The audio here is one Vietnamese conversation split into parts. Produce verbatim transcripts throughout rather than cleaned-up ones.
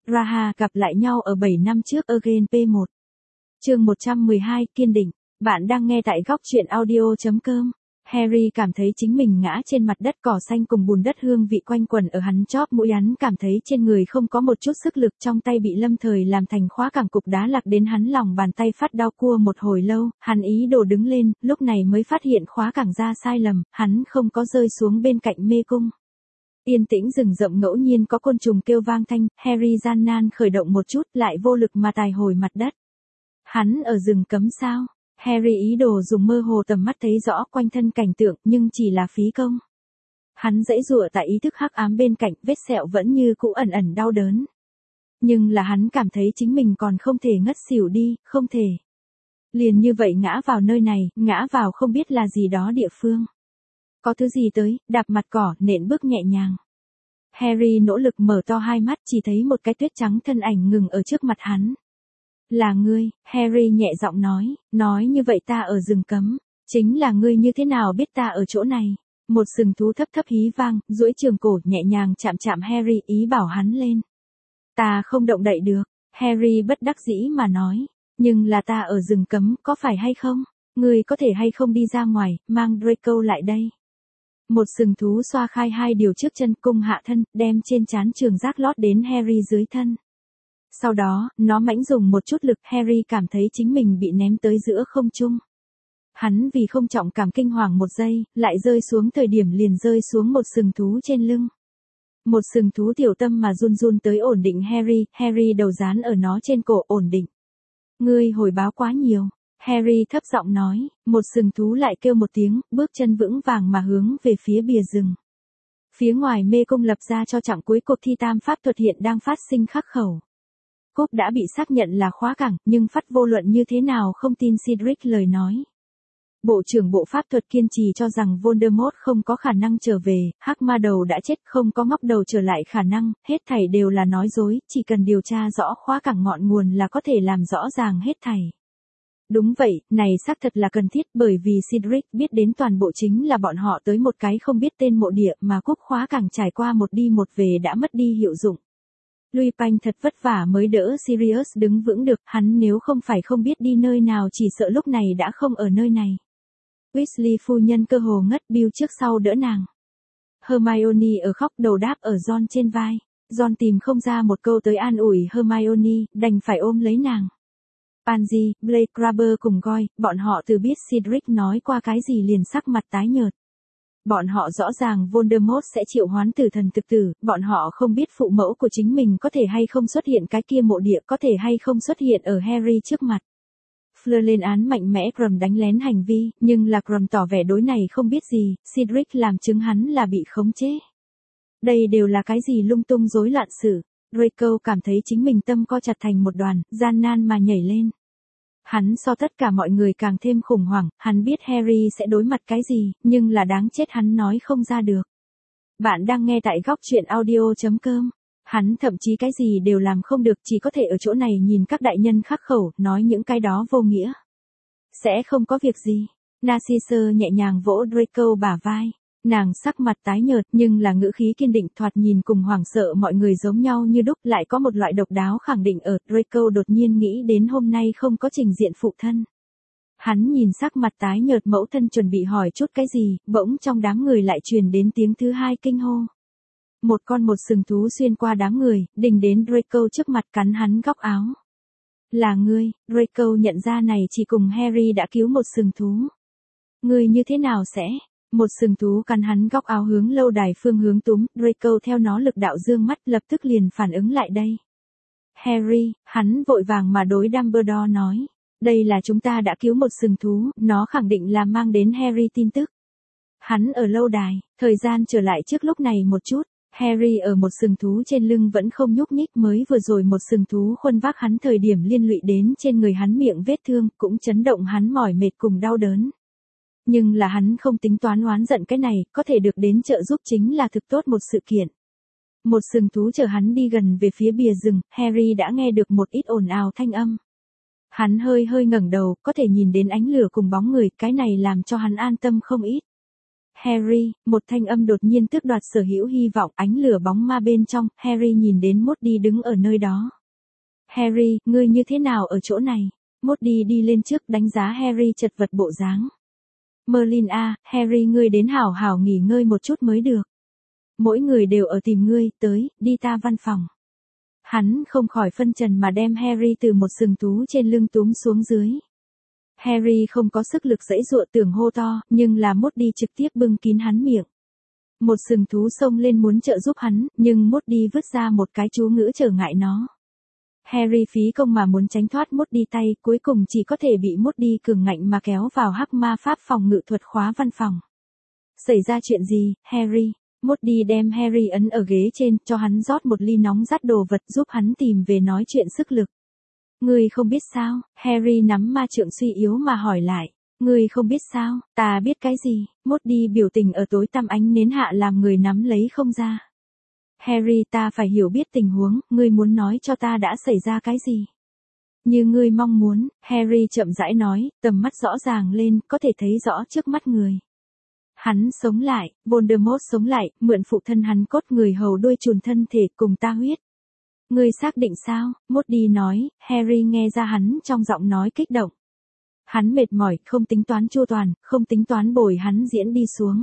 Raha gặp lại nhau ở bảy năm trước Again P một. Chương một trăm mười hai, kiên định. Bạn đang nghe tại góc truyện audio chấm com. Harry cảm thấy chính mình ngã trên mặt đất cỏ xanh cùng bùn đất hương vị quanh quẩn ở hắn chóp mũi, hắn cảm thấy trên người không có một chút sức lực, trong tay bị lâm thời làm thành khóa cẳng cục đá lạc đến hắn lòng bàn tay phát đau cua một hồi lâu, hắn ý đồ đứng lên, lúc này mới phát hiện khóa cẳng ra sai lầm, hắn không có rơi xuống bên cạnh mê cung. Yên tĩnh rừng rậm ngẫu nhiên có côn trùng kêu vang thanh, Harry gian nan khởi động một chút lại vô lực mà tài hồi mặt đất. Hắn ở rừng cấm sao? Harry ý đồ dùng mơ hồ tầm mắt thấy rõ quanh thân cảnh tượng nhưng chỉ là phí công. Hắn giãy giụa tại ý thức hắc ám bên cạnh, vết sẹo vẫn như cũ ẩn ẩn đau đớn. Nhưng là hắn cảm thấy chính mình còn không thể ngất xỉu đi, không thể. Liền như vậy ngã vào nơi này, ngã vào không biết là gì đó địa phương. Có thứ gì tới, đạp mặt cỏ, nện bước nhẹ nhàng. Harry nỗ lực mở to hai mắt, chỉ thấy một cái tuyết trắng thân ảnh ngừng ở trước mặt hắn. Là ngươi, Harry nhẹ giọng nói, nói như vậy ta ở rừng cấm, chính là ngươi, như thế nào biết ta ở chỗ này? Một sừng thú thấp thấp hí vang, duỗi trường cổ nhẹ nhàng chạm chạm Harry, ý bảo hắn lên. Ta không động đậy được, Harry bất đắc dĩ mà nói, nhưng là ta ở rừng cấm, có phải hay không? Ngươi có thể hay không đi ra ngoài, mang Draco lại đây. Một sừng thú xoa khai hai điều trước chân cung hạ thân, đem trên trán trường giác lót đến Harry dưới thân. Sau đó, nó mãnh dùng một chút lực, Harry cảm thấy chính mình bị ném tới giữa không trung. Hắn vì không trọng cảm kinh hoàng một giây, lại rơi xuống, thời điểm liền rơi xuống một sừng thú trên lưng. Một sừng thú tiểu tâm mà run run tới ổn định Harry, Harry đầu dán ở nó trên cổ, ổn định. Ngươi hồi báo quá nhiều, Harry thấp giọng nói, một sừng thú lại kêu một tiếng, bước chân vững vàng mà hướng về phía bìa rừng. Phía ngoài mê cung lập ra cho chặng cuối cuộc thi tam pháp thuật hiện đang phát sinh khắc khẩu. Cúp đã bị xác nhận là khóa cẳng, nhưng Phát vô luận như thế nào không tin Cedric lời nói. Bộ trưởng bộ pháp thuật kiên trì cho rằng Voldemort không có khả năng trở về, hắc ma đầu đã chết, không có ngóc đầu trở lại khả năng, hết thảy đều là nói dối, chỉ cần điều tra rõ khóa cẳng ngọn nguồn là có thể làm rõ ràng hết thảy. Đúng vậy, này xác thật là cần thiết, bởi vì Cedric biết đến toàn bộ chính là bọn họ tới một cái không biết tên mộ địa mà cúp khóa cẳng trải qua một đi một về đã mất đi hiệu dụng. Lupin thật vất vả mới đỡ Sirius đứng vững được, hắn nếu không phải không biết đi nơi nào chỉ sợ lúc này đã không ở nơi này. Weasley phu nhân cơ hồ ngất, Bill trước sau đỡ nàng. Hermione ở khóc, đầu đáp ở Ron trên vai. Ron tìm không ra một câu tới an ủi Hermione, đành phải ôm lấy nàng. Pansy, Blake, Crabber cùng Goyle, bọn họ từ biết Cedric nói qua cái gì liền sắc mặt tái nhợt. Bọn họ rõ ràng Voldemort sẽ triệu hoán tử thần thực tử, bọn họ không biết phụ mẫu của chính mình có thể hay không xuất hiện cái kia mộ địa, có thể hay không xuất hiện ở Harry trước mặt. Fleur lên án mạnh mẽ Krum đánh lén hành vi, nhưng là Krum tỏ vẻ đối này không biết gì, Cedric làm chứng hắn là bị khống chế. Đây đều là cái gì lung tung rối loạn sự. Draco cảm thấy chính mình tâm co chặt thành một đoàn, gian nan mà nhảy lên. Hắn so tất cả mọi người càng thêm khủng hoảng, hắn biết Harry sẽ đối mặt cái gì, nhưng là đáng chết hắn nói không ra được. Bạn đang nghe tại góc truyện audio chấm com. Hắn thậm chí cái gì đều làm không được, chỉ có thể ở chỗ này nhìn các đại nhân khắc khẩu, nói những cái đó vô nghĩa. Sẽ không có việc gì. Narcissa nhẹ nhàng vỗ Draco bả vai. Nàng sắc mặt tái nhợt nhưng là ngữ khí kiên định, thoạt nhìn cùng hoảng sợ mọi người giống nhau như đúc, lại có một loại độc đáo khẳng định ở. Draco đột nhiên nghĩ đến hôm nay không có trình diện phụ thân. Hắn nhìn sắc mặt tái nhợt mẫu thân chuẩn bị hỏi chút cái gì, bỗng trong đám người lại truyền đến tiếng thứ hai kinh hô. Một con một sừng thú xuyên qua đám người, đình đến Draco trước mặt cắn hắn góc áo. Là ngươi, Draco nhận ra này chỉ cùng Harry đã cứu một sừng thú. Ngươi như thế nào sẽ... Một sừng thú cắn hắn góc áo hướng lâu đài phương hướng túm, Draco theo nó lực đạo dương mắt lập tức liền phản ứng lại đây. Harry, hắn vội vàng mà đối Dumbledore nói. Đây là chúng ta đã cứu một sừng thú, nó khẳng định là mang đến Harry tin tức. Hắn ở lâu đài, thời gian trở lại trước lúc này một chút, Harry ở một sừng thú trên lưng vẫn không nhúc nhích, mới vừa rồi một sừng thú khuân vác hắn thời điểm liên lụy đến trên người hắn miệng vết thương, cũng chấn động hắn mỏi mệt cùng đau đớn. Nhưng là hắn không tính toán oán giận cái này, có thể được đến trợ giúp chính là thực tốt một sự kiện. Một sừng thú chở hắn đi gần về phía bìa rừng, Harry đã nghe được một ít ồn ào thanh âm. Hắn hơi hơi ngẩng đầu, có thể nhìn đến ánh lửa cùng bóng người, cái này làm cho hắn an tâm không ít. Harry, một thanh âm đột nhiên tước đoạt sở hữu hy vọng, ánh lửa bóng ma bên trong, Harry nhìn đến Moody đứng ở nơi đó. Harry, ngươi như thế nào ở chỗ này? Moody đi lên trước đánh giá Harry chật vật bộ dáng. Merlin à, Harry ngươi đến hảo hảo nghỉ ngơi một chút mới được. Mỗi người đều ở tìm ngươi, tới, đi ta văn phòng. Hắn không khỏi phân trần mà đem Harry từ một sừng thú trên lưng túm xuống dưới. Harry không có sức lực giãy giụa tưởng hô to, nhưng là Moody trực tiếp bưng kín hắn miệng. Một sừng thú xông lên muốn trợ giúp hắn, nhưng Moody vứt ra một cái chú ngữ trở ngại nó. Harry phí công mà muốn tránh thoát Moody tay, cuối cùng chỉ có thể bị Moody cường ngạnh mà kéo vào hắc ma pháp phòng ngự thuật khóa văn phòng. Xảy ra chuyện gì, Harry? Moody đem Harry ấn ở ghế trên, cho hắn rót một ly nóng rát đồ vật giúp hắn tìm về nói chuyện sức lực. Ngươi không biết sao? Harry nắm ma trượng suy yếu mà hỏi lại. Ngươi không biết sao? Ta biết cái gì? Moody biểu tình ở tối tăm ánh nến hạ làm người nắm lấy không ra. Harry, ta phải hiểu biết tình huống, ngươi muốn nói cho ta đã xảy ra cái gì? Như ngươi mong muốn, Harry chậm rãi nói, tầm mắt rõ ràng lên, có thể thấy rõ trước mắt người. Hắn sống lại, Voldemort sống lại, mượn phụ thân hắn cốt người hầu đuôi chùn thân thể cùng ta huyết. Ngươi xác định sao? Moody nói, Harry nghe ra hắn trong giọng nói kích động. Hắn mệt mỏi, không tính toán chu toàn, không tính toán bồi hắn diễn đi xuống.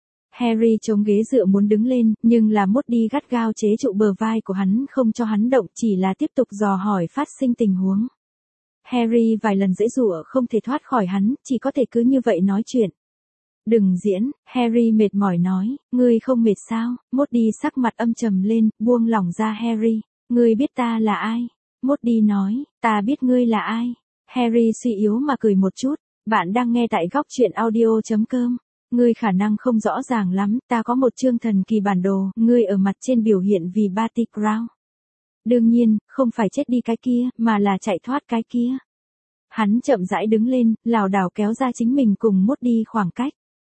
Harry chống ghế dựa muốn đứng lên, nhưng là Moody gắt gao chế trụ bờ vai của hắn không cho hắn động, chỉ là tiếp tục dò hỏi phát sinh tình huống. Harry vài lần giãy giụa không thể thoát khỏi hắn, chỉ có thể cứ như vậy nói chuyện. Đừng diễn, Harry mệt mỏi nói, ngươi không mệt sao? Moody sắc mặt âm trầm lên, buông lỏng ra Harry. Ngươi biết ta là ai? Moody nói, ta biết ngươi là ai. Harry suy yếu mà cười một chút, bạn đang nghe tại góc truyện audio chấm com. Ngươi khả năng không rõ ràng lắm, ta có một chương thần kỳ bản đồ, ngươi ở mặt trên biểu hiện vì Barty Crouch. Đương nhiên, không phải chết đi cái kia, mà là chạy thoát cái kia. Hắn chậm rãi đứng lên, lảo đảo kéo ra chính mình cùng Moody khoảng cách.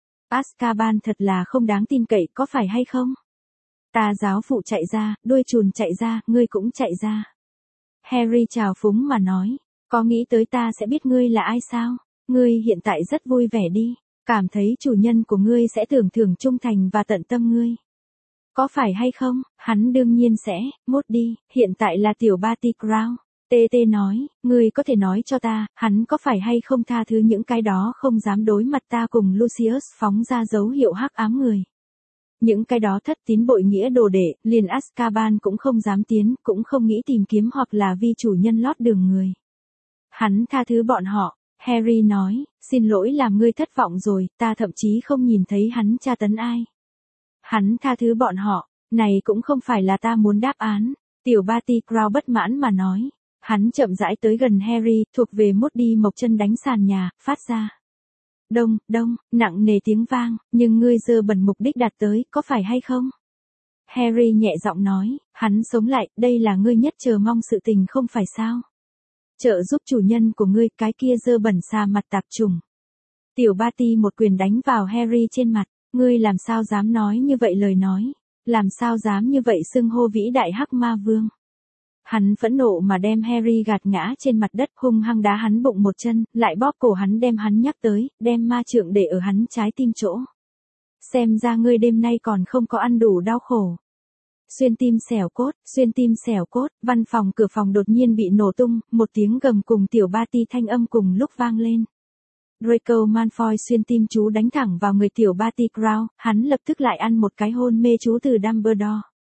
Azkaban thật là không đáng tin cậy, có phải hay không? Ta giáo phụ chạy ra, đuôi chùn chạy ra, ngươi cũng chạy ra. Harry trào phúng mà nói, có nghĩ tới ta sẽ biết ngươi là ai sao? Ngươi hiện tại rất vui vẻ đi, cảm thấy chủ nhân của ngươi sẽ tưởng thưởng trung thành và tận tâm ngươi. Có phải hay không? Hắn đương nhiên sẽ, Moody, hiện tại là tiểu Barty Crouch. tê tê nói, ngươi có thể nói cho ta, hắn có phải hay không tha thứ những cái đó không dám đối mặt ta cùng Lucius phóng ra dấu hiệu hắc ám người. Những cái đó thất tín bội nghĩa đồ đệ, liền Azkaban cũng không dám tiến, cũng không nghĩ tìm kiếm hoặc là vi chủ nhân lót đường người. Hắn tha thứ bọn họ, Harry nói, xin lỗi làm ngươi thất vọng rồi, ta thậm chí không nhìn thấy hắn tra tấn ai. Hắn tha thứ bọn họ, này cũng không phải là ta muốn đáp án, tiểu Barty Crouch bất mãn mà nói. Hắn chậm rãi tới gần Harry, thuộc về Moody mộc chân đánh sàn nhà, phát ra. Đông, đông, nặng nề tiếng vang, nhưng ngươi dơ bẩn mục đích đạt tới, có phải hay không? Harry nhẹ giọng nói, hắn sống lại, đây là ngươi nhất chờ mong sự tình không phải sao? Trợ giúp chủ nhân của ngươi, cái kia dơ bẩn xà mặt tạp trùng. Tiểu Barty một quyền đánh vào Harry trên mặt, ngươi làm sao dám nói như vậy lời nói, làm sao dám như vậy xưng hô vĩ đại hắc ma vương. Hắn phẫn nộ mà đem Harry gạt ngã trên mặt đất, hung hăng đá hắn bụng một chân, lại bóp cổ hắn đem hắn nhắc tới, đem ma trượng để ở hắn trái tim chỗ. Xem ra ngươi đêm nay còn không có ăn đủ đau khổ. Xuyên tim xẻo cốt, xuyên tim xẻo cốt, văn phòng cửa phòng đột nhiên bị nổ tung, một tiếng gầm cùng tiểu Barty thanh âm cùng lúc vang lên. Draco Malfoy xuyên tim chú đánh thẳng vào người tiểu Barty Crouch, hắn lập tức lại ăn một cái hôn mê chú từ Dumbledore.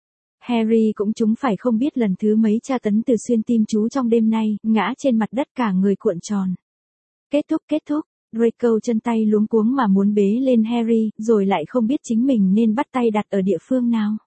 Harry cũng chúng phải không biết lần thứ mấy tra tấn từ xuyên tim chú trong đêm nay, ngã trên mặt đất cả người cuộn tròn. Kết thúc kết thúc, Draco chân tay luống cuống mà muốn bế lên Harry, rồi lại không biết chính mình nên bắt tay đặt ở địa phương nào.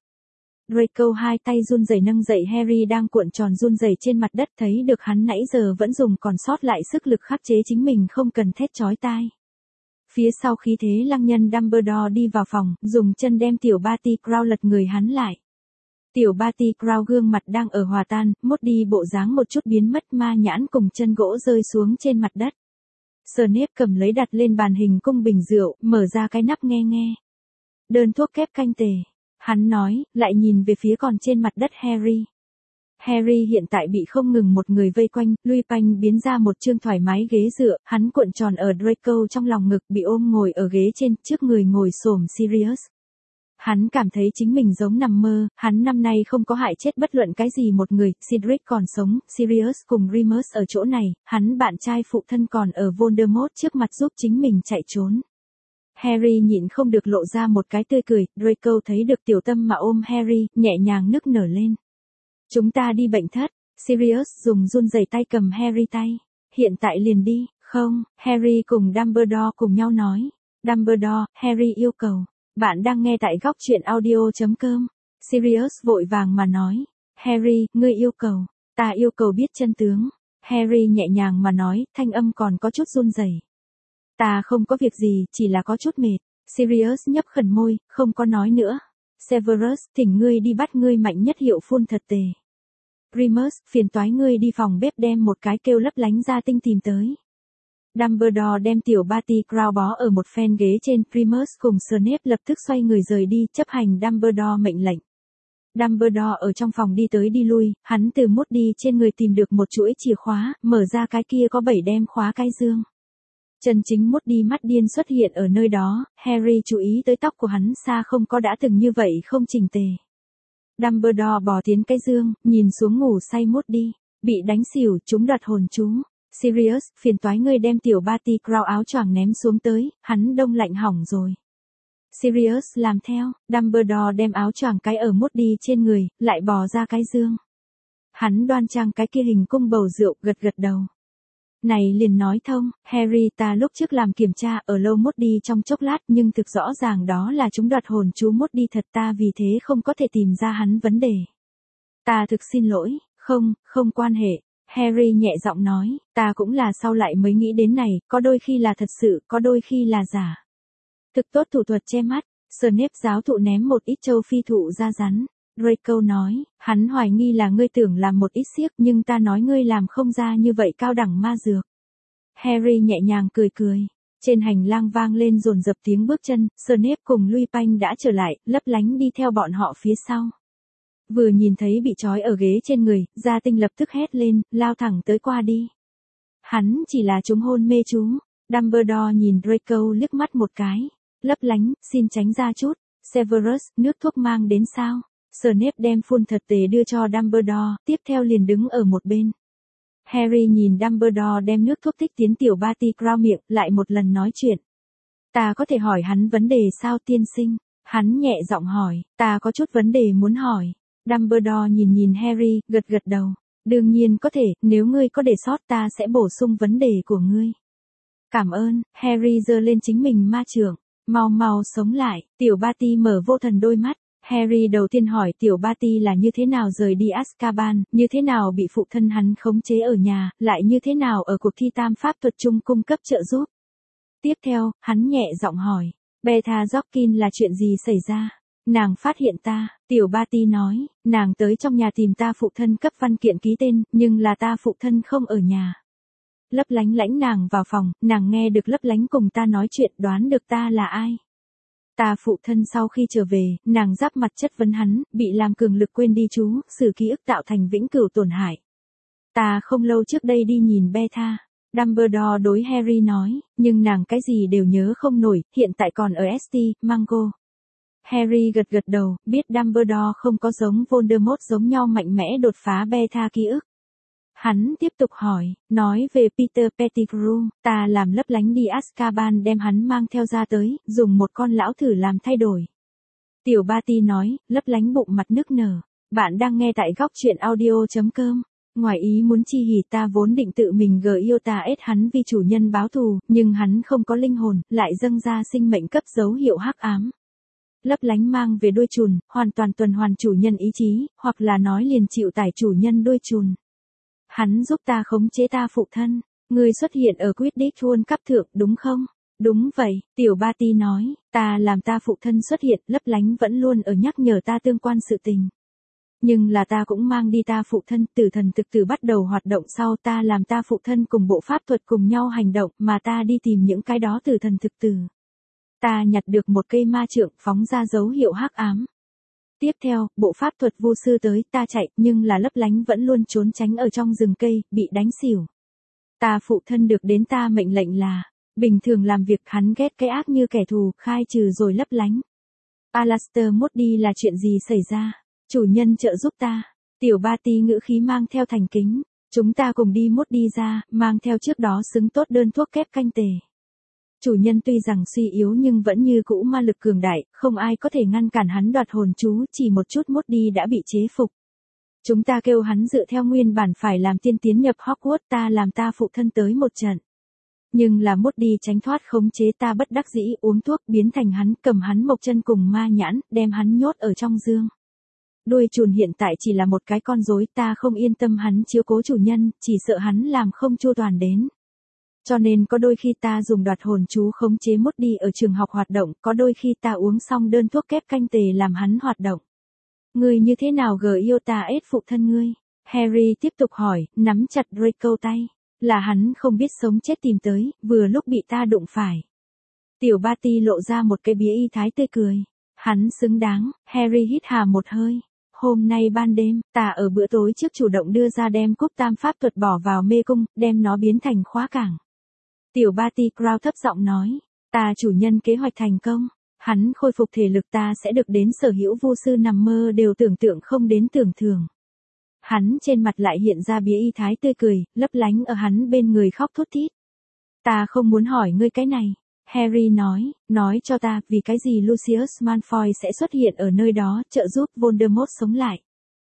Draco hai tay run rẩy nâng dậy Harry đang cuộn tròn run rẩy trên mặt đất, thấy được hắn nãy giờ vẫn dùng còn sót lại sức lực khắc chế chính mình không cần thét chói tai. Phía sau khí thế lăng nhân Dumbledore đi vào phòng, dùng chân đem tiểu Barty Crouch lật người hắn lại. Tiểu Barty Crouch gương mặt đang ở hòa tan, Moody bộ dáng một chút biến mất, ma nhãn cùng chân gỗ rơi xuống trên mặt đất. Snape cầm lấy đặt lên bàn hình cung bình rượu, mở ra cái nắp nghe nghe. Đơn thuốc kép canh tề. Hắn nói, lại nhìn về phía còn trên mặt đất Harry. Harry hiện tại bị không ngừng một người vây quanh, Lupin biến ra một chương thoải mái ghế dựa, hắn cuộn tròn ở Draco trong lòng ngực bị ôm ngồi ở ghế trên, trước người ngồi xổm Sirius. Hắn cảm thấy chính mình giống nằm mơ, hắn năm nay không có hại chết bất luận cái gì một người, Cedric còn sống, Sirius cùng Remus ở chỗ này, hắn bạn trai phụ thân còn ở Voldemort trước mặt giúp chính mình chạy trốn. Harry nhịn không được lộ ra một cái tươi cười, Draco thấy được tiểu tâm mà ôm Harry, nhẹ nhàng nức nở lên. Chúng ta đi bệnh thất, Sirius dùng run rẩy tay cầm Harry tay. Hiện tại liền đi, không, Harry cùng Dumbledore cùng nhau nói. Dumbledore, Harry yêu cầu. Bạn đang nghe tại góc truyện audio.com. Sirius vội vàng mà nói. Harry, ngươi yêu cầu. Ta yêu cầu biết chân tướng. Harry nhẹ nhàng mà nói, thanh âm còn có chút run rẩy. Ta không có việc gì, chỉ là có chút mệt. Sirius nhấp khẩn môi, không có nói nữa. Severus, thỉnh ngươi đi bắt ngươi mạnh nhất hiệu phun thật tề. Remus, phiền toái ngươi đi phòng bếp đem một cái kêu lấp lánh ra tinh tìm tới. Dumbledore đem tiểu Barty Crouch bó ở một phen ghế trên, Remus cùng Snape lập tức xoay người rời đi, chấp hành Dumbledore mệnh lệnh. Dumbledore ở trong phòng đi tới đi lui, hắn từ Moody trên người tìm được một chuỗi chìa khóa, mở ra cái kia có bảy đem khóa cái dương. Chân chính Moody mắt điên xuất hiện ở nơi đó, Harry chú ý tới tóc của hắn xa không có đã từng như vậy không chỉnh tề. Dumbledore bò tiến cái dương, nhìn xuống ngủ say Moody, bị đánh xỉu, chúng đoạt hồn chú. Sirius, phiền toái ngươi đem tiểu Barty Crouch áo choàng ném xuống tới, hắn đông lạnh hỏng rồi. Sirius làm theo, Dumbledore đem áo choàng cái ở Moody trên người, lại bò ra cái dương. Hắn đoan trang cái kia hình cung bầu rượu, gật gật đầu. Này liền nói thông, Harry ta lúc trước làm kiểm tra ở lâu Moody trong chốc lát nhưng thực rõ ràng đó là chúng đoạt hồn chú Moody thật ta vì thế không có thể tìm ra hắn vấn đề. Ta thực xin lỗi, không, không quan hệ. Harry nhẹ giọng nói, ta cũng là sau lại mới nghĩ đến này, có đôi khi là thật sự, có đôi khi là giả. Thực tốt thủ thuật che mắt, Snape giáo thụ ném một ít châu phi thụ ra rắn. Draco nói, hắn hoài nghi là ngươi tưởng làm một ít xiếc nhưng ta nói ngươi làm không ra như vậy cao đẳng ma dược. Harry nhẹ nhàng cười cười. Trên hành lang vang lên dồn dập tiếng bước chân, Snape cùng Lupin đã trở lại, lấp lánh đi theo bọn họ phía sau. Vừa nhìn thấy bị trói ở ghế trên người, Gia Tinh lập tức hét lên, lao thẳng tới qua đi. Hắn chỉ là chúng hôn mê chú. Dumbledore nhìn Draco liếc mắt một cái. Lấp lánh, xin tránh ra chút. Severus, nước thuốc mang đến sao? Snape đem phun thật tề đưa cho Dumbledore, tiếp theo liền đứng ở một bên. Harry nhìn Dumbledore đem nước thuốc tích tiến tiểu Barty Crouch miệng, lại một lần nói chuyện. Ta có thể hỏi hắn vấn đề sao tiên sinh? Hắn nhẹ giọng hỏi, ta có chút vấn đề muốn hỏi. Dumbledore nhìn nhìn Harry, gật gật đầu. Đương nhiên có thể, nếu ngươi có đề sót ta sẽ bổ sung vấn đề của ngươi. Cảm ơn, Harry giơ lên chính mình ma chưởng. Mau mau sống lại, tiểu Barty mở vô thần đôi mắt. Harry đầu tiên hỏi tiểu Barty là như thế nào rời đi Azkaban, như thế nào bị phụ thân hắn khống chế ở nhà, lại như thế nào ở cuộc thi tam pháp thuật chung cung cấp trợ giúp. Tiếp theo, hắn nhẹ giọng hỏi, Beta Jorkin là chuyện gì xảy ra? Nàng phát hiện ta, tiểu Barty nói, nàng tới trong nhà tìm ta phụ thân cấp văn kiện ký tên, nhưng là ta phụ thân không ở nhà. Lấp lánh lãnh nàng vào phòng, nàng nghe được lấp lánh cùng ta nói chuyện đoán được ta là ai. Ta phụ thân sau khi trở về, nàng giáp mặt chất vấn hắn, bị làm cường lực quên đi chú, sử ký ức tạo thành vĩnh cửu tổn hại. Ta không lâu trước đây đi nhìn Beta. Dumbledore đối Harry nói, nhưng nàng cái gì đều nhớ không nổi, hiện tại còn ở ét tê, Mango. Harry gật gật đầu, biết Dumbledore không có giống Voldemort giống nhau mạnh mẽ đột phá Beta ký ức. Hắn tiếp tục hỏi, nói về Peter Pettigrew, ta làm lấp lánh đi Azkaban đem hắn mang theo ra tới, dùng một con lão thử làm thay đổi. Tiểu Barty nói, lấp lánh bụng mặt nức nở. Bạn đang nghe tại góc truyện audio.com. Ngoài ý muốn chi hỉ ta vốn định tự mình gờ yêu ta ết hắn vì chủ nhân báo thù, nhưng hắn không có linh hồn, lại dâng ra sinh mệnh cấp dấu hiệu hắc ám. Lấp lánh mang về đuôi chùn, hoàn toàn tuần hoàn chủ nhân ý chí, hoặc là nói liền chịu tải chủ nhân đuôi chùn. Hắn giúp ta khống chế ta phụ thân. Ngươi xuất hiện ở Quidditch World Cup thượng, đúng không? Đúng vậy, tiểu Barty nói, ta làm ta phụ thân xuất hiện, lấp lánh vẫn luôn ở nhắc nhở ta tương quan sự tình. Nhưng là ta cũng mang đi ta phụ thân, tử thần thực tử bắt đầu hoạt động sau ta làm ta phụ thân cùng bộ pháp thuật cùng nhau hành động, mà ta đi tìm những cái đó tử thần thực tử. Ta nhặt được một cây ma trượng phóng ra dấu hiệu hắc ám. Tiếp theo, bộ pháp thuật vô sư tới, ta chạy, nhưng là Lấp Lánh vẫn luôn trốn tránh ở trong rừng cây, bị đánh xỉu. Ta phụ thân được đến ta mệnh lệnh là, bình thường làm việc hắn ghét cái ác như kẻ thù, khai trừ rồi Lấp Lánh. Alastair Moody là chuyện gì xảy ra? Chủ nhân trợ giúp ta. Tiểu Barty ngữ khí mang theo thành kính. Chúng ta cùng đi Moody ra, mang theo trước đó xứng tốt đơn thuốc kép canh tề. Chủ nhân tuy rằng suy yếu nhưng vẫn như cũ ma lực cường đại, không ai có thể ngăn cản hắn đoạt hồn chú, chỉ một chút Moody đã bị chế phục. Chúng ta kêu hắn dựa theo nguyên bản phải làm tiên tiến nhập Hogwarts, ta làm ta phụ thân tới một trận. Nhưng là Moody tránh thoát khống chế, ta bất đắc dĩ uống thuốc biến thành hắn, cầm hắn mộc chân cùng ma nhãn, đem hắn nhốt ở trong dương. Đuôi chùn hiện tại chỉ là một cái con rối, ta không yên tâm hắn chiếu cố chủ nhân, chỉ sợ hắn làm không chu toàn đến. Cho nên có đôi khi ta dùng đoạt hồn chú khống chế Moody ở trường học hoạt động, có đôi khi ta uống xong đơn thuốc kép canh tề làm hắn hoạt động. Ngươi như thế nào gờ yêu ta ết phụ thân ngươi? Harry tiếp tục hỏi, nắm chặt Draco tay. Là hắn không biết sống chết tìm tới, vừa lúc bị ta đụng phải. Tiểu Barty lộ ra một cái bía y thái tươi cười. Hắn xứng đáng. Harry hít hà một hơi. Hôm nay ban đêm, ta ở bữa tối trước chủ động đưa ra đem cúp tam pháp thuật bỏ vào mê cung, đem nó biến thành khóa cảng. Tiểu Barty Crouch thấp giọng nói, ta chủ nhân kế hoạch thành công. Hắn khôi phục thể lực, ta sẽ được đến sở hữu vô sư nằm mơ đều tưởng tượng không đến tưởng thường. Hắn trên mặt lại hiện ra bía y thái tươi cười, Lấp Lánh ở hắn bên người khóc thút thít. Ta không muốn hỏi ngươi cái này. Harry nói, nói cho ta, vì cái gì Lucius Malfoy sẽ xuất hiện ở nơi đó, trợ giúp Voldemort sống lại.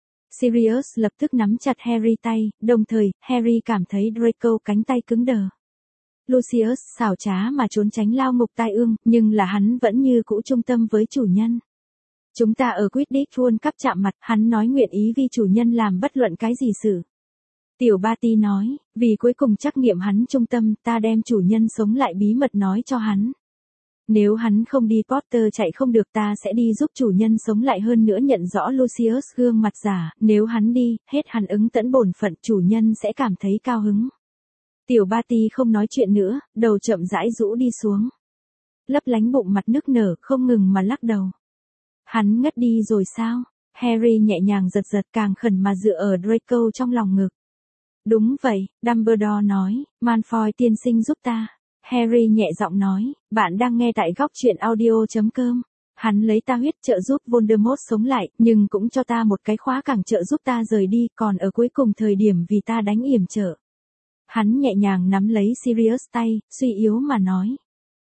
Sirius lập tức nắm chặt Harry tay, đồng thời, Harry cảm thấy Draco cánh tay cứng đờ. Lucius xảo trá mà trốn tránh lao ngục tai ương, nhưng là hắn vẫn như cũ trung tâm với chủ nhân. Chúng ta ở Quidditch World Cup chạm mặt, hắn nói nguyện ý vì chủ nhân làm bất luận cái gì sự. Tiểu Barty nói, vì cuối cùng trắc nghiệm hắn trung tâm, ta đem chủ nhân sống lại bí mật nói cho hắn. Nếu hắn không đi, Potter chạy không được, ta sẽ đi giúp chủ nhân sống lại, hơn nữa nhận rõ Lucius gương mặt giả, nếu hắn đi, hết hắn ứng tẫn bổn phận, chủ nhân sẽ cảm thấy cao hứng. Tiểu Barty không nói chuyện nữa, đầu chậm rãi rũ đi xuống. Lấp Lánh bụng mặt nức nở, không ngừng mà lắc đầu. Hắn ngất đi rồi sao? Harry nhẹ nhàng giật giật, càng khẩn mà dựa ở Draco trong lòng ngực. Đúng vậy, Dumbledore nói, Malfoy tiên sinh giúp ta. Harry nhẹ giọng nói, bạn đang nghe tại góc truyện audio chấm com. Hắn lấy ta huyết trợ giúp Voldemort sống lại, nhưng cũng cho ta một cái khóa cảng trợ giúp ta rời đi, còn ở cuối cùng thời điểm vì ta đánh yểm trợ. Hắn nhẹ nhàng nắm lấy Sirius tay, suy yếu mà nói.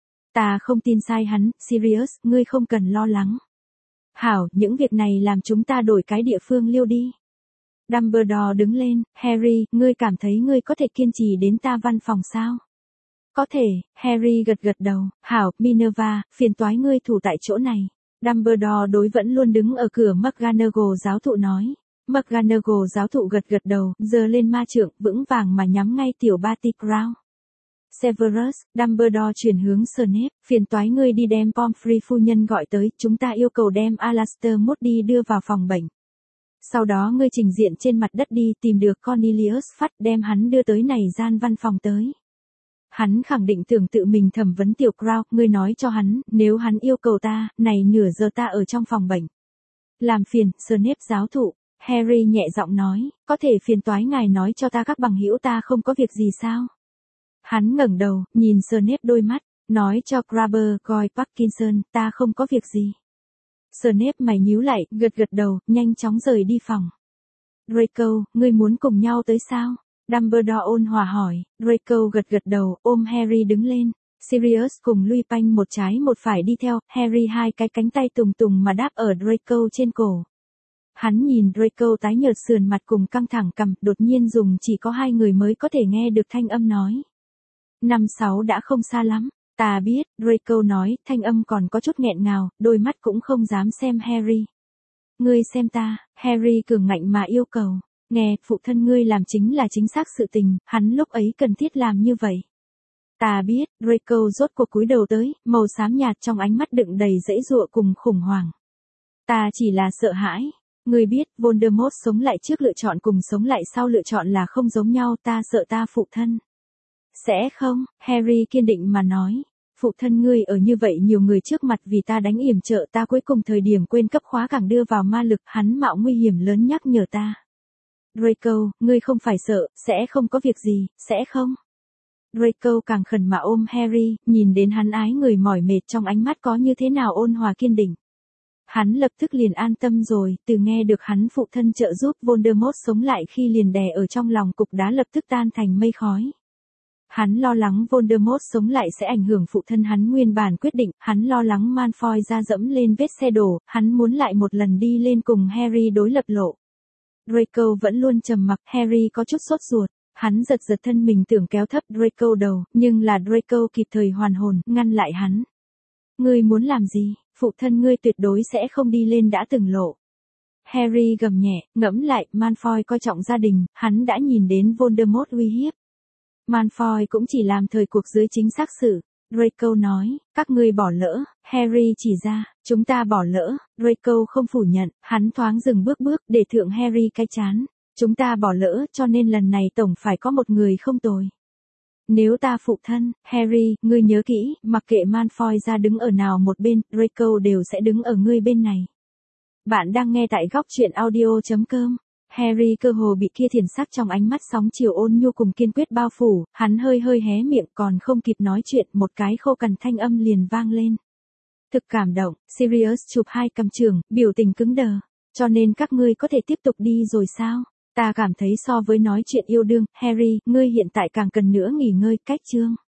Ta không tin sai hắn, Sirius, ngươi không cần lo lắng. Hảo, những việc này làm chúng ta đổi cái địa phương liêu đi. Dumbledore đứng lên, Harry, ngươi cảm thấy ngươi có thể kiên trì đến ta văn phòng sao? Có thể, Harry gật gật đầu, hảo, Minerva, phiền toái ngươi thủ tại chỗ này. Dumbledore đối vẫn luôn đứng ở cửa McGonagall giáo thụ nói. McGonagall giáo thụ gật gật đầu, giơ lên ma trượng, vững vàng mà nhắm ngay tiểu Barty Crouch. Severus, Dumbledore chuyển hướng Snape, phiền toái ngươi đi đem Pomfrey phu nhân gọi tới, chúng ta yêu cầu đem Alastair Moody đưa vào phòng bệnh. Sau đó ngươi trình diện trên mặt đất đi, tìm được Cornelius Fudge, đem hắn đưa tới này gian văn phòng tới. Hắn khẳng định tưởng tự mình thẩm vấn tiểu Crouch, ngươi nói cho hắn, nếu hắn yêu cầu ta, này nửa giờ ta ở trong phòng bệnh. Làm phiền, Snape giáo thụ. Harry nhẹ giọng nói, có thể phiền toái ngài nói cho ta các bằng hữu ta không có việc gì sao? Hắn ngẩng đầu, nhìn Snape đôi mắt, nói cho Crabbe, Goyle, Parkinson, ta không có việc gì. Snape mày nhíu lại, gật gật đầu, nhanh chóng rời đi phòng. Draco, ngươi muốn cùng nhau tới sao? Dumbledore ôn hòa hỏi. Draco gật gật đầu, ôm Harry đứng lên. Sirius cùng Lupin một trái một phải đi theo, Harry hai cái cánh tay tùng tùng mà đáp ở Draco trên cổ. Hắn nhìn Draco tái nhợt sườn mặt cùng căng thẳng cằm, đột nhiên dùng chỉ có hai người mới có thể nghe được thanh âm nói. Năm sáu đã không xa lắm, ta biết, Draco nói, thanh âm còn có chút nghẹn ngào, đôi mắt cũng không dám xem Harry. Ngươi xem ta, Harry cường ngạnh mà yêu cầu, nghe, phụ thân ngươi làm chính là chính xác sự tình, hắn lúc ấy cần thiết làm như vậy. Ta biết, Draco rốt cuộc cúi đầu tới, màu xám nhạt trong ánh mắt đựng đầy dãy dụa cùng khủng hoảng. Ta chỉ là sợ hãi. Ngươi biết, Voldemort sống lại trước lựa chọn cùng sống lại sau lựa chọn là không giống nhau, ta sợ ta phụ thân. Sẽ không, Harry kiên định mà nói. phụ thân ngươi ở như vậy nhiều người trước mặt vì ta đánh yểm trợ ta cuối cùng thời điểm quên cấp khóa càng đưa vào ma lực, hắn mạo nguy hiểm lớn nhắc nhở ta. Draco, ngươi không phải sợ, sẽ không có việc gì, sẽ không? Draco càng khẩn mà ôm Harry, nhìn đến hắn ái người mỏi mệt trong ánh mắt có như thế nào ôn hòa kiên định. Hắn lập tức liền an tâm rồi, từ nghe được hắn phụ thân trợ giúp Voldemort sống lại khi liền đè ở trong lòng cục đá lập tức tan thành mây khói. Hắn lo lắng Voldemort sống lại sẽ ảnh hưởng phụ thân hắn nguyên bản quyết định, hắn lo lắng Malfoy ra dẫm lên vết xe đổ, hắn muốn lại một lần đi lên cùng Harry đối lập lộ. Draco vẫn luôn trầm mặc, Harry có chút sốt ruột, hắn giật giật thân mình tưởng kéo thấp Draco đầu, nhưng là Draco kịp thời hoàn hồn, ngăn lại hắn. Ngươi muốn làm gì, phụ thân ngươi tuyệt đối sẽ không đi lên đã từng lộ. Harry gầm nhẹ, ngẫm lại, Malfoy coi trọng gia đình, hắn đã nhìn đến Voldemort uy hiếp. Malfoy cũng chỉ làm thời cuộc dưới chính xác sự. Draco nói, các ngươi bỏ lỡ, Harry chỉ ra, chúng ta bỏ lỡ, Draco không phủ nhận, hắn thoáng dừng bước bước để thượng Harry cái chán. Chúng ta bỏ lỡ cho nên lần này tổng phải có một người không tồi. Nếu ta phụ thân, Harry, ngươi nhớ kỹ, mặc kệ Malfoy ra đứng ở nào một bên, Draco đều sẽ đứng ở ngươi bên này. Bạn đang nghe tại góc truyện audio chấm com. Harry cơ hồ bị kia thiền sắc trong ánh mắt sóng chiều ôn nhu cùng kiên quyết bao phủ, hắn hơi hơi hé miệng còn không kịp nói chuyện, một cái khô cằn thanh âm liền vang lên. Thực cảm động, Sirius chụp hai cầm trường, biểu tình cứng đờ. Cho nên các ngươi có thể tiếp tục đi rồi sao? Ta cảm thấy so với nói chuyện yêu đương, Harry, ngươi hiện tại càng cần nữa nghỉ ngơi, cách chương.